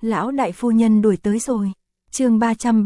Lão đại phu nhân đuổi tới rồi. Chương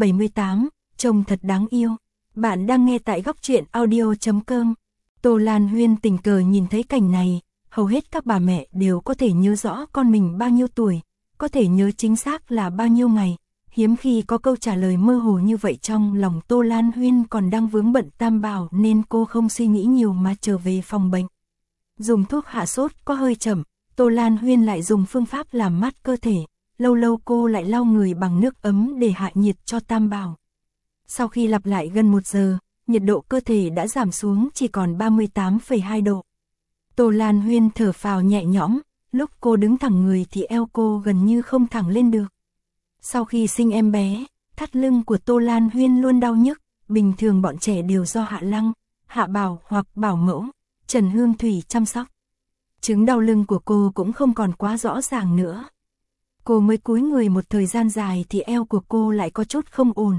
378, trông thật đáng yêu. Bạn đang nghe tại góc truyện audio.com. Tô Lan Huyên tình cờ nhìn thấy cảnh này, hầu hết các bà mẹ đều có thể nhớ rõ con mình bao nhiêu tuổi, có thể nhớ chính xác là bao nhiêu ngày. Hiếm khi có câu trả lời mơ hồ như vậy trong lòng Tô Lan Huyên còn đang vướng bận tam bảo nên cô không suy nghĩ nhiều mà trở về phòng bệnh. Dùng thuốc hạ sốt có hơi chậm, Tô Lan Huyên lại dùng phương pháp làm mát cơ thể, lâu lâu cô lại lau người bằng nước ấm để hạ nhiệt cho tam bảo. Sau khi lặp lại gần 1 giờ, nhiệt độ cơ thể đã giảm xuống chỉ còn 38,2 độ. Tô Lan Huyên thở phào nhẹ nhõm, lúc cô đứng thẳng người thì eo cô gần như không thẳng lên được. Sau khi sinh em bé, thắt lưng của Tô Lan Huyên luôn đau nhức, bình thường bọn trẻ đều do Hạ Lăng, Hạ Bảo hoặc Bảo Mẫu, Trần Hương Thủy chăm sóc. Chứng đau lưng của cô cũng không còn quá rõ ràng nữa. Cô mới cúi người một thời gian dài thì eo của cô lại có chút không ổn.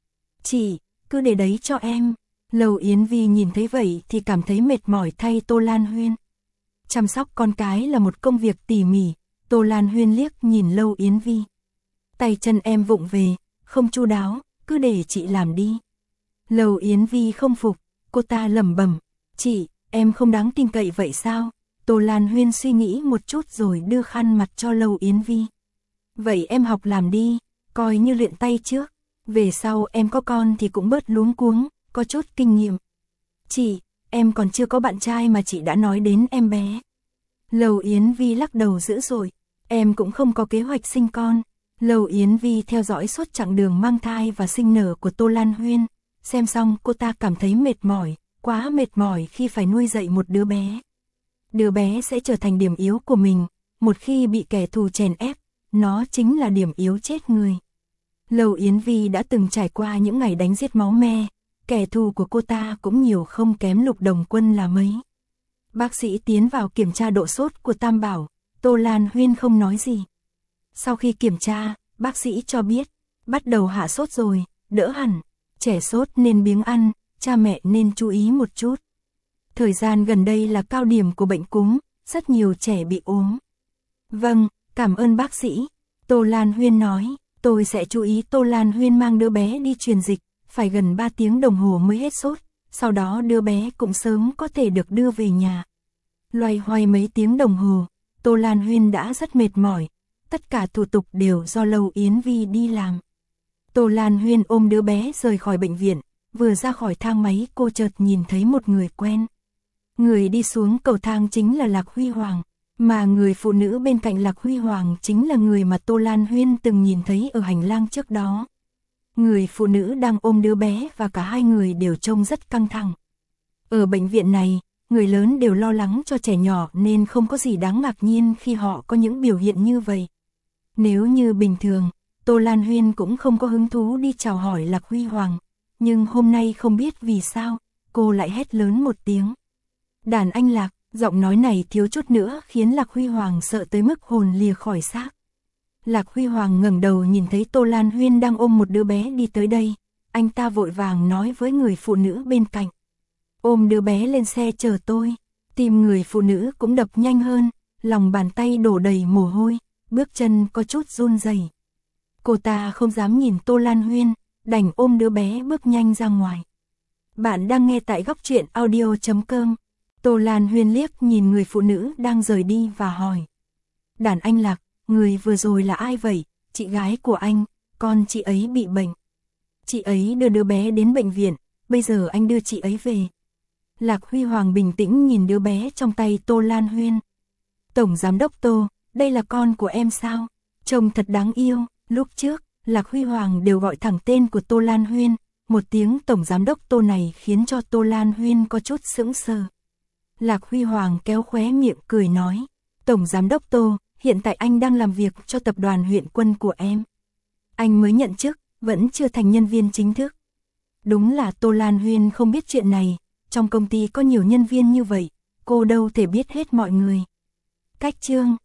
Chị, cứ để đấy cho em. Lầu Yến Vi nhìn thấy vậy thì cảm thấy mệt mỏi thay Tô Lan Huyên. Chăm sóc con cái là một công việc tỉ mỉ, Tô Lan Huyên liếc nhìn Lầu Yến Vi. Tay chân em vụng về, không chu đáo, cứ để chị làm đi. Lầu Yến Vi không phục, cô ta lẩm bẩm, chị, em không đáng tin cậy vậy sao? Tô Lan Huyên suy nghĩ một chút rồi đưa khăn mặt cho Lầu Yến Vi. Vậy em học làm đi, coi như luyện tay trước, về sau em có con thì cũng bớt luống cuống, có chút kinh nghiệm. Chị, em còn chưa có bạn trai mà chị đã nói đến em bé. Lầu Yến Vi lắc đầu dữ dội, em cũng không có kế hoạch sinh con. Lầu Yến Vi theo dõi suốt chặng đường mang thai và sinh nở của Tô Lan Huyên, xem xong cô ta cảm thấy mệt mỏi, quá mệt mỏi khi phải nuôi dạy một đứa bé. Đứa bé sẽ trở thành điểm yếu của mình, một khi bị kẻ thù chèn ép, nó chính là điểm yếu chết người. Lầu Yến Vi đã từng trải qua những ngày đánh giết máu me, kẻ thù của cô ta cũng nhiều không kém Lục Đồng Quân là mấy. Bác sĩ tiến vào kiểm tra độ sốt của Tam Bảo, Tô Lan Huyên không nói gì. Sau khi kiểm tra, bác sĩ cho biết, bắt đầu hạ sốt rồi, đỡ hẳn, trẻ sốt nên biếng ăn, cha mẹ nên chú ý một chút. Thời gian gần đây là cao điểm của bệnh cúm, rất nhiều trẻ bị ốm. Vâng, cảm ơn bác sĩ, Tô Lan Huyên nói, tôi sẽ chú ý. Tô Lan Huyên mang đứa bé đi truyền dịch, phải gần 3 tiếng đồng hồ mới hết sốt, sau đó đứa bé cũng sớm có thể được đưa về nhà. Loay hoay mấy tiếng đồng hồ, Tô Lan Huyên đã rất mệt mỏi, tất cả thủ tục đều do Lầu Yến Vi đi làm. Tô Lan Huyên ôm đứa bé rời khỏi bệnh viện, vừa ra khỏi thang máy cô chợt nhìn thấy một người quen. Người đi xuống cầu thang chính là Lạc Huy Hoàng, mà người phụ nữ bên cạnh Lạc Huy Hoàng chính là người mà Tô Lan Huyên từng nhìn thấy ở hành lang trước đó. Người phụ nữ đang ôm đứa bé và cả hai người đều trông rất căng thẳng. Ở bệnh viện này, người lớn đều lo lắng cho trẻ nhỏ nên không có gì đáng ngạc nhiên khi họ có những biểu hiện như vậy. Nếu như bình thường, Tô Lan Huyên cũng không có hứng thú đi chào hỏi Lạc Huy Hoàng, nhưng hôm nay không biết vì sao, cô lại hét lớn một tiếng. Đàn anh Lạc, giọng nói này thiếu chút nữa khiến Lạc Huy Hoàng sợ tới mức hồn lìa khỏi xác. Lạc Huy Hoàng ngẩng đầu nhìn thấy Tô Lan Huyên đang ôm một đứa bé đi tới đây, anh ta vội vàng nói với người phụ nữ bên cạnh. Ôm đứa bé lên xe chờ tôi. Tim người phụ nữ cũng đập nhanh hơn, lòng bàn tay đổ đầy mồ hôi, bước chân có chút run rẩy. Cô ta không dám nhìn Tô Lan Huyên, đành ôm đứa bé bước nhanh ra ngoài. Bạn đang nghe tại góc truyện audio.com. Tô Lan Huyên liếc nhìn người phụ nữ đang rời đi và hỏi. Đàn anh Lạc, người vừa rồi là ai vậy? Chị gái của anh, con chị ấy bị bệnh. Chị ấy đưa đứa bé đến bệnh viện, bây giờ anh đưa chị ấy về. Lạc Huy Hoàng bình tĩnh nhìn đứa bé trong tay Tô Lan Huyên. Tổng giám đốc Tô, đây là con của em sao? Trông thật đáng yêu. Lúc trước, Lạc Huy Hoàng đều gọi thẳng tên của Tô Lan Huyên, một tiếng tổng giám đốc Tô này khiến cho Tô Lan Huyên có chút sững sờ. Lạc Huy Hoàng kéo khóe miệng cười nói, tổng giám đốc Tô, hiện tại anh đang làm việc cho tập đoàn Huyện Quân của em. Anh mới nhận chức, vẫn chưa thành nhân viên chính thức. Đúng là Tô Lan Huyên không biết chuyện này, trong công ty có nhiều nhân viên như vậy, cô đâu thể biết hết mọi người. Cách chương